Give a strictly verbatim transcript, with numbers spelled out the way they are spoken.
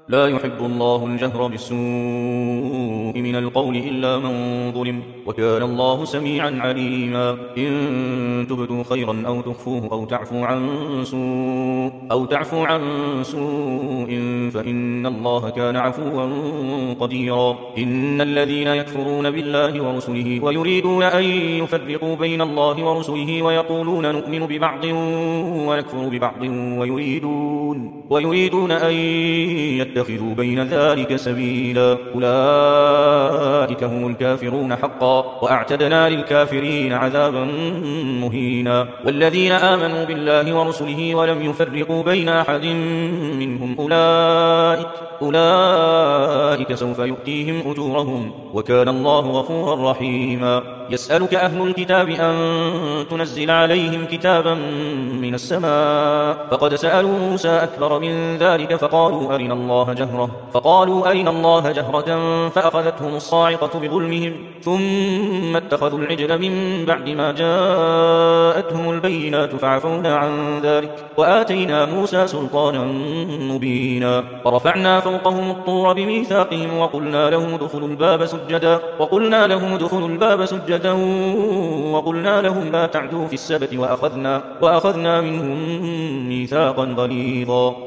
لا يحب الله الجهر بالسوء من القول إلا من ظلم، وكان الله سميعا عليما. إن تبدوا خيرا أو تخفوه أو تعفو عن سوء أو تعفو عن سوء فإن الله كان عفوا قديرا. إن الذين يكفرون بالله ورسله ويريدون أن يفرقوا بين الله ورسله ويقولون نؤمن ببعض ونكفر ببعض ويريدون ويريدون أن يتخذوا بين ذلك سبيلا، أولئك هم الكافرون حقا، وأعتدنا للكافرين عذابا مهينا. والذين آمنوا بالله ورسله ولم يفرقوا بين أحد منهم أولئك أولئك سوف يؤتيهم أجورهم، وكان الله غفورا رحيما. يسألك أهل الكتاب أن تنزل عليهم كتابا من السماء، فقد سألوا موسى أكبر من ذلك فقالوا أرنا الله جهرة فقالوا أرنا الله جهرة فأخذتهم الصاعقة بظلمهم ثم اتخذوا العجل من بعد ما جاءتهم البينات فعفونا عن ذلك وآتينا موسى سلطانا مبينا. ورفعنا فوقهم الطور بميثاقهم وقلنا لهم ادخلوا الباب سجدا وقلنا لهم ادخلوا الباب سجدا وقلنا لهم لا تعدوا في السبت وأخذنا, وأخذنا منهم ميثاقا غليظا.